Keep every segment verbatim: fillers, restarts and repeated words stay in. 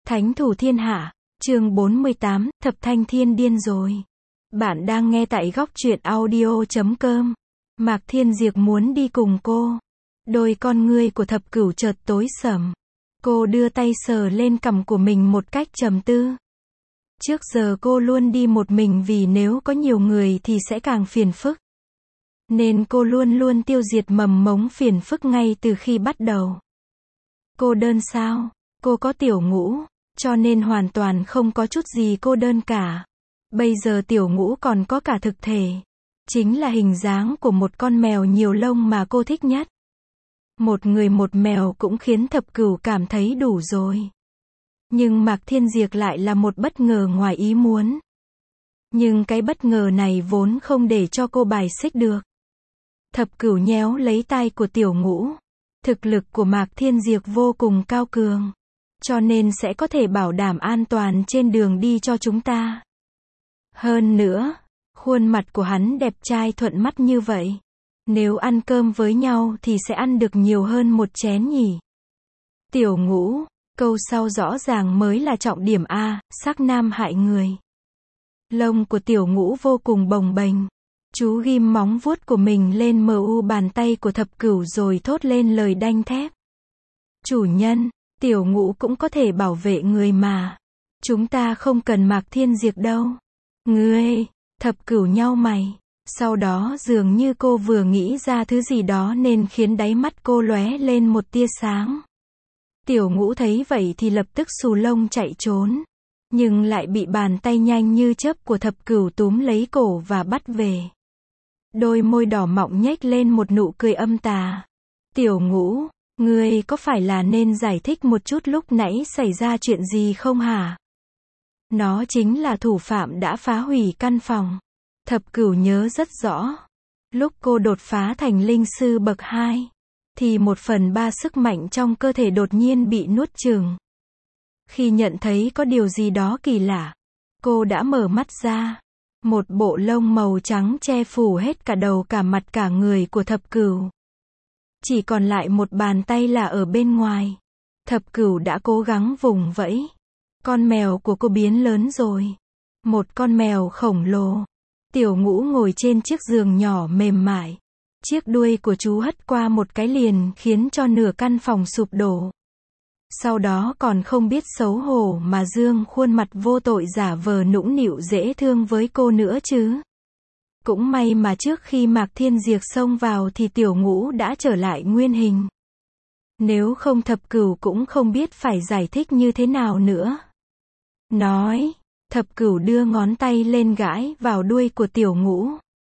Thánh thủ thiên hạ, chương bốn mươi tám, Thập Thanh Thiên điên rồi. Bạn đang nghe tại góc truyện audio chấm com. Mạc Thiên Diệp muốn đi cùng cô. Đôi con ngươi của Thập Cửu chợt tối sầm. Cô đưa tay sờ lên cằm của mình một cách trầm tư. Trước giờ cô luôn đi một mình vì nếu có nhiều người thì sẽ càng phiền phức. Nên cô luôn luôn tiêu diệt mầm mống phiền phức ngay từ khi bắt đầu. Cô đơn sao? Cô có Tiểu Ngũ, cho nên hoàn toàn không có chút gì cô đơn cả. Bây giờ Tiểu Ngũ còn có cả thực thể. Chính là hình dáng của một con mèo nhiều lông mà cô thích nhất. Một người một mèo cũng khiến Thập Cửu cảm thấy đủ rồi. Nhưng Mạc Thiên Diệp lại là một bất ngờ ngoài ý muốn. Nhưng cái bất ngờ này vốn không để cho cô bài xích được. Thập Cửu nhéo lấy tay của Tiểu Ngũ. Thực lực của Mạc Thiên Diệp vô cùng cao cường. Cho nên sẽ có thể bảo đảm an toàn trên đường đi cho chúng ta. Hơn nữa, khuôn mặt của hắn đẹp trai thuận mắt như vậy. Nếu ăn cơm với nhau thì sẽ ăn được nhiều hơn một chén nhỉ. Tiểu Ngũ, câu sau rõ ràng mới là trọng điểm A, sắc nam hại người. Lông của Tiểu Ngũ vô cùng bồng bềnh. Chú ghim móng vuốt của mình lên mờ u bàn tay của Thập Cửu rồi thốt lên lời đanh thép. Chủ nhân, Tiểu Ngũ cũng có thể bảo vệ người mà. Chúng ta không cần Mạc Thiên Diệp đâu. Ngươi, Thập Cửu nhau mày. Sau đó dường như cô vừa nghĩ ra thứ gì đó nên khiến đáy mắt cô lóe lên một tia sáng. Tiểu Ngũ thấy vậy thì lập tức xù lông chạy trốn. Nhưng lại bị bàn tay nhanh như chớp của Thập Cửu túm lấy cổ và bắt về. Đôi môi đỏ mọng nhếch lên một nụ cười âm tà. Tiểu Ngũ, ngươi có phải là nên giải thích một chút lúc nãy xảy ra chuyện gì không hả? Nó chính là thủ phạm đã phá hủy căn phòng. Thập Cửu nhớ rất rõ. Lúc cô đột phá thành linh sư bậc hai, thì một phần ba sức mạnh trong cơ thể đột nhiên bị nuốt chửng. Khi nhận thấy có điều gì đó kỳ lạ, cô đã mở mắt ra. Một bộ lông màu trắng che phủ hết cả đầu cả mặt cả người của Thập Cửu. Chỉ còn lại một bàn tay là ở bên ngoài. Thập Cửu đã cố gắng vùng vẫy. Con mèo của cô biến lớn rồi. Một con mèo khổng lồ. Tiểu Ngũ ngồi trên chiếc giường nhỏ mềm mại. Chiếc đuôi của chú hất qua một cái liền khiến cho nửa căn phòng sụp đổ. Sau đó còn không biết xấu hổ mà dương khuôn mặt vô tội giả vờ nũng nịu dễ thương với cô nữa chứ. Cũng may mà trước khi Mạc Thiên Diệp xông vào thì Tiểu Ngũ đã trở lại nguyên hình. Nếu không Thập Cửu cũng không biết phải giải thích như thế nào nữa. Nói, Thập Cửu đưa ngón tay lên gãi vào đuôi của Tiểu Ngũ.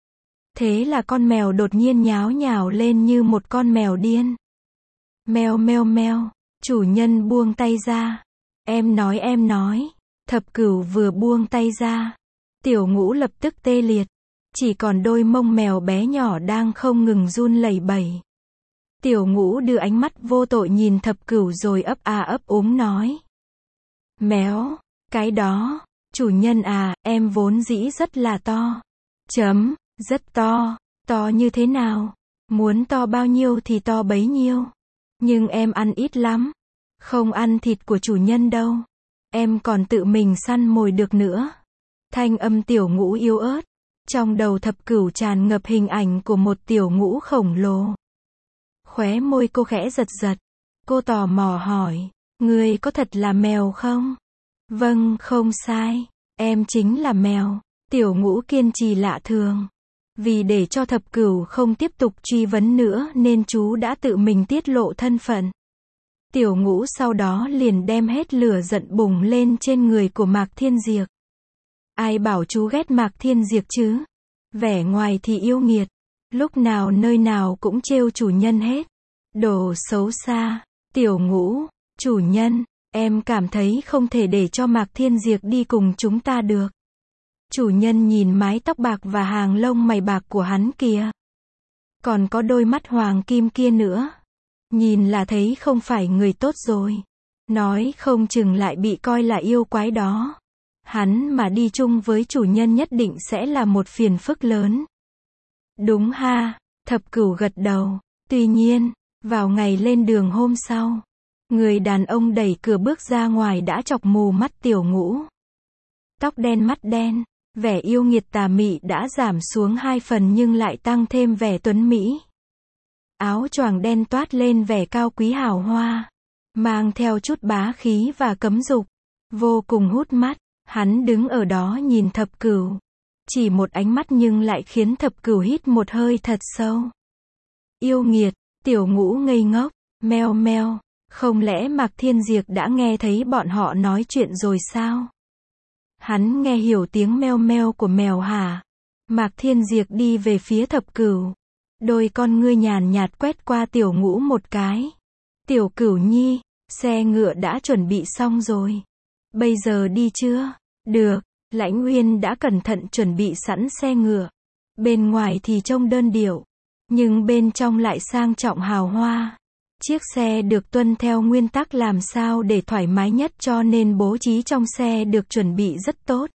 Thế là con mèo đột nhiên nháo nhào lên như một con mèo điên. Meo meo meo, chủ nhân buông tay ra. Em nói em nói. Thập Cửu vừa buông tay ra. Tiểu Ngũ lập tức tê liệt. Chỉ còn đôi mông mèo bé nhỏ đang không ngừng run lẩy bẩy. Tiểu Ngũ đưa ánh mắt vô tội nhìn Thập Cửu rồi ấp a ấp úng nói. Méo, cái đó, chủ nhân à, em vốn dĩ rất là to. Chấm, rất to, to như thế nào? Muốn to bao nhiêu thì to bấy nhiêu. Nhưng em ăn ít lắm. Không ăn thịt của chủ nhân đâu. Em còn tự mình săn mồi được nữa. Thanh âm Tiểu Ngũ yếu ớt. Trong đầu Thập Cửu tràn ngập hình ảnh của một Tiểu Ngũ khổng lồ. Khóe môi cô khẽ giật giật. Cô tò mò hỏi, ngươi có thật là mèo không? Vâng, không sai. Em chính là mèo. Tiểu Ngũ kiên trì lạ thường. Vì để cho Thập Cửu không tiếp tục truy vấn nữa nên chú đã tự mình tiết lộ thân phận. Tiểu Ngũ sau đó liền đem hết lửa giận bùng lên trên người của Mạc Thiên Diệp. Ai bảo chú ghét Mạc Thiên Diệp chứ? Vẻ ngoài thì yêu nghiệt. Lúc nào nơi nào cũng trêu chủ nhân hết. Đồ xấu xa. Tiểu Ngũ, chủ nhân, em cảm thấy không thể để cho Mạc Thiên Diệp đi cùng chúng ta được. Chủ nhân nhìn mái tóc bạc và hàng lông mày bạc của hắn kìa. Còn có đôi mắt hoàng kim kia nữa. Nhìn là thấy không phải người tốt rồi. Nói không chừng lại bị coi là yêu quái đó. Hắn mà đi chung với chủ nhân nhất định sẽ là một phiền phức lớn. Đúng ha, Thập Cửu gật đầu. Tuy nhiên, vào ngày lên đường hôm sau, Người đàn ông đẩy cửa bước ra ngoài đã chọc mù mắt Tiểu Ngũ. Tóc đen mắt đen, vẻ yêu nghiệt tà mị đã giảm xuống hai phần nhưng lại tăng thêm vẻ tuấn mỹ. Áo choàng đen toát lên vẻ cao quý hào hoa, mang theo chút bá khí và cấm dục, vô cùng hút mắt. Hắn đứng ở đó nhìn Thập Cửu, chỉ một ánh mắt nhưng lại khiến Thập Cửu hít một hơi thật sâu. Yêu nghiệt, Tiểu Ngũ ngây ngốc, meo meo, không lẽ Mạc Thiên Diệp đã nghe thấy bọn họ nói chuyện rồi sao? Hắn nghe hiểu tiếng meo meo của mèo hả? Mạc Thiên Diệp đi về phía Thập Cửu, đôi con ngươi nhàn nhạt quét qua Tiểu Ngũ một cái. Tiểu Cửu nhi, xe ngựa đã chuẩn bị xong rồi. Bây giờ đi chưa? Được, Lãnh Uyên đã cẩn thận chuẩn bị sẵn xe ngựa. Bên ngoài thì trông đơn điệu, nhưng bên trong lại sang trọng hào hoa. Chiếc xe được tuân theo nguyên tắc làm sao để thoải mái nhất cho nên bố trí trong xe được chuẩn bị rất tốt.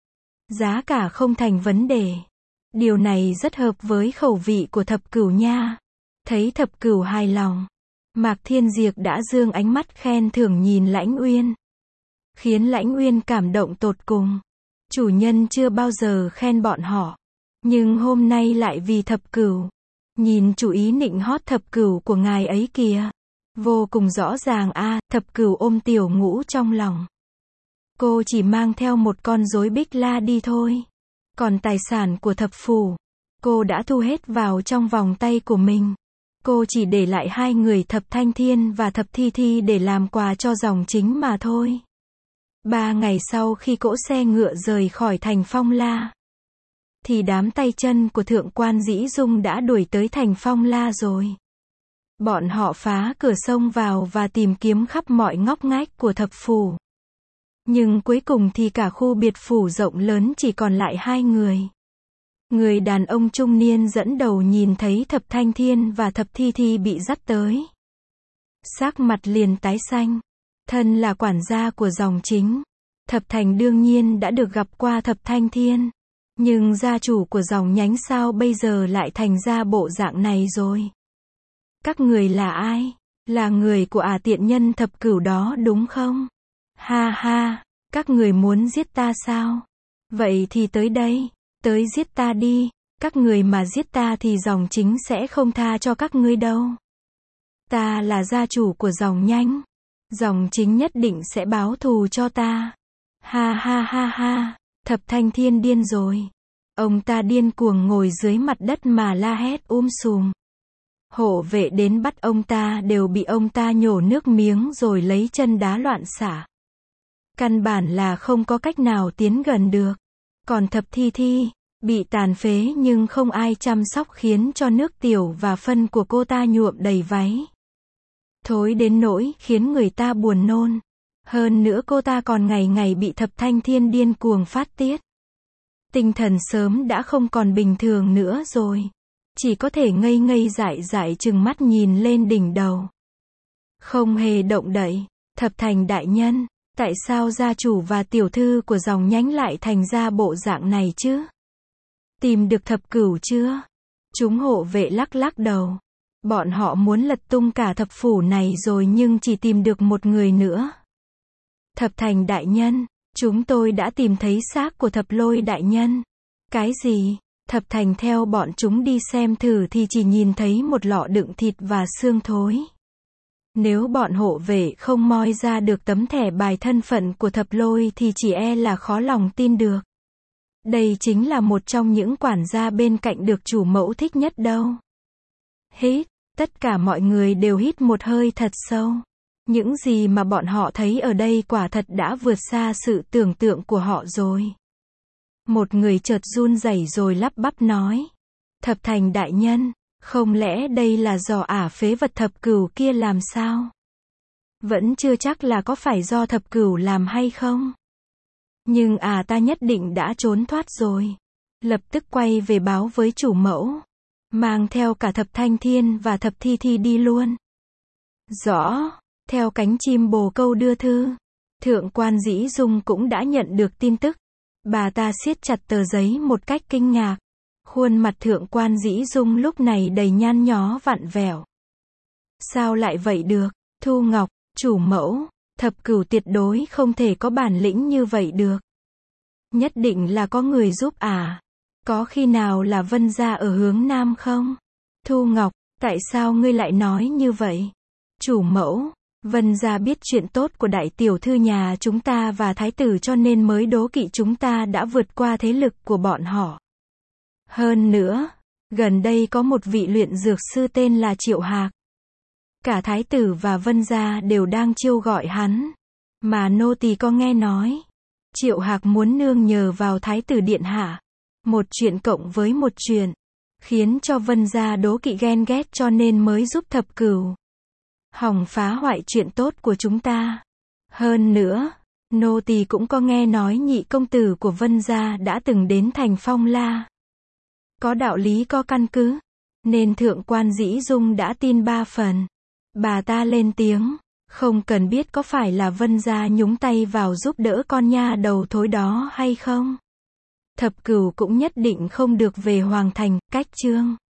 Giá cả không thành vấn đề. Điều này rất hợp với khẩu vị của Thập Cửu nha. Thấy Thập Cửu hài lòng, Mạc Thiên Diệp đã giương ánh mắt khen thưởng nhìn Lãnh Uyên, khiến Lãnh Uyên cảm động tột cùng. Chủ nhân chưa bao giờ khen bọn họ, nhưng hôm nay lại vì Thập Cửu. Nhìn chủ ý nịnh hót Thập Cửu của ngài ấy kìa. Vô cùng rõ ràng a. À, Thập Cửu ôm Tiểu Ngũ trong lòng. Cô chỉ mang theo một con rối bích la đi thôi. Còn tài sản của thập phủ, cô đã thu hết vào trong vòng tay của mình. Cô chỉ để lại hai người Thập Thanh Thiên và Thập Thi Thi để làm quà cho dòng chính mà thôi. Ba ngày sau khi cỗ xe ngựa rời khỏi thành Phong La, thì đám tay chân của Thượng quan Dĩ Dung đã đuổi tới thành Phong La rồi. Bọn họ phá cửa sông vào và tìm kiếm khắp mọi ngóc ngách của thập phủ. Nhưng cuối cùng thì cả khu biệt phủ rộng lớn chỉ còn lại hai người. Người đàn ông trung niên dẫn đầu nhìn thấy Thập Thanh Thiên và Thập Thi Thi bị dắt tới. Sắc mặt liền tái xanh. Thân là quản gia của dòng chính, Thập Thành đương nhiên đã được gặp qua Thập Thanh Thiên. Nhưng gia chủ của dòng nhánh sao bây giờ lại thành ra bộ dạng này rồi? Các người là ai? Là người của ả tiện nhân Thập Cửu đó đúng không? Ha ha, các người muốn giết ta sao? Vậy thì tới đây, tới giết ta đi. Các người mà giết ta thì dòng chính sẽ không tha cho các ngươi đâu. Ta là gia chủ của dòng nhánh, dòng chính nhất định sẽ báo thù cho ta. Ha ha ha ha. Thập Thanh Thiên điên rồi. Ông ta điên cuồng ngồi dưới mặt đất mà la hét um sùm. Hộ vệ đến bắt ông ta đều bị ông ta nhổ nước miếng rồi lấy chân đá loạn xả. Căn bản là không có cách nào tiến gần được. Còn Thập Thi Thi, bị tàn phế nhưng không ai chăm sóc khiến cho nước tiểu và phân của cô ta nhuộm đầy váy. Thối đến nỗi khiến người ta buồn nôn. Hơn nữa cô ta còn ngày ngày bị Thập Thanh Thiên điên cuồng phát tiết. Tinh thần sớm đã không còn bình thường nữa rồi. Chỉ có thể ngây ngây dại dại trừng mắt nhìn lên đỉnh đầu. Không hề động đậy. Thập Thành đại nhân, tại sao gia chủ và tiểu thư của dòng nhánh lại thành ra bộ dạng này chứ? Tìm được Thập Cửu chưa? Chúng hộ vệ lắc lắc đầu. Bọn họ muốn lật tung cả thập phủ này rồi nhưng chỉ tìm được một người nữa. Thập Thành đại nhân, chúng tôi đã tìm thấy xác của Thập Lôi đại nhân. Cái gì? Thập Thành theo bọn chúng đi xem thử thì chỉ nhìn thấy một lọ đựng thịt và xương thối. Nếu bọn hộ vệ không moi ra được tấm thẻ bài thân phận của Thập Lôi thì chỉ e là khó lòng tin được. Đây chính là một trong những quản gia bên cạnh được chủ mẫu thích nhất đâu. Hít, tất cả mọi người đều hít một hơi thật sâu. Những gì mà bọn họ thấy ở đây quả thật đã vượt xa sự tưởng tượng của họ rồi. Một người chợt run rẩy rồi lắp bắp nói. Thập Thành đại nhân, không lẽ đây là do ả phế vật Thập Cửu kia làm sao? Vẫn chưa chắc là có phải do Thập Cửu làm hay không? Nhưng à ta nhất định đã trốn thoát rồi. Lập tức quay về báo với chủ mẫu. Mang theo cả Thập Thanh Thiên và Thập Thi Thi đi luôn. Rõ. Theo cánh chim bồ câu đưa thư, Thượng quan Dĩ Dung cũng đã nhận được tin tức. Bà ta siết chặt tờ giấy một cách kinh ngạc. Khuôn mặt Thượng quan Dĩ Dung lúc này đầy nhăn nhó vặn vẹo. Sao lại vậy được? Thu Ngọc, Chủ mẫu, thập cửu tuyệt đối không thể có bản lĩnh như vậy được. Nhất định là có người giúp à? Có khi nào là Vân gia ở hướng Nam không? Thu Ngọc, tại sao ngươi lại nói như vậy? Chủ mẫu, Vân gia biết chuyện tốt của đại tiểu thư nhà chúng ta và thái tử cho nên mới đố kỵ chúng ta đã vượt qua thế lực của bọn họ. Hơn nữa, gần đây có một vị luyện dược sư tên là Triệu Hạc. Cả thái tử và Vân gia đều đang chiêu gọi hắn. Mà nô tỳ có nghe nói, Triệu Hạc muốn nương nhờ vào thái tử điện hạ. Một chuyện cộng với một chuyện, khiến cho Vân gia đố kỵ ghen ghét cho nên mới giúp thập cửu hòng phá hoại chuyện tốt của chúng ta. Hơn nữa, nô tỳ cũng có nghe nói nhị công tử của Vân gia đã từng đến thành Phong La. Có đạo lý có căn cứ, nên thượng quan Dĩ Dung đã tin ba phần. Bà ta lên tiếng, không cần biết có phải là Vân gia nhúng tay vào giúp đỡ con nha đầu thối đó hay không. Thập cửu cũng nhất định không được về Hoàng Thành, cách chương.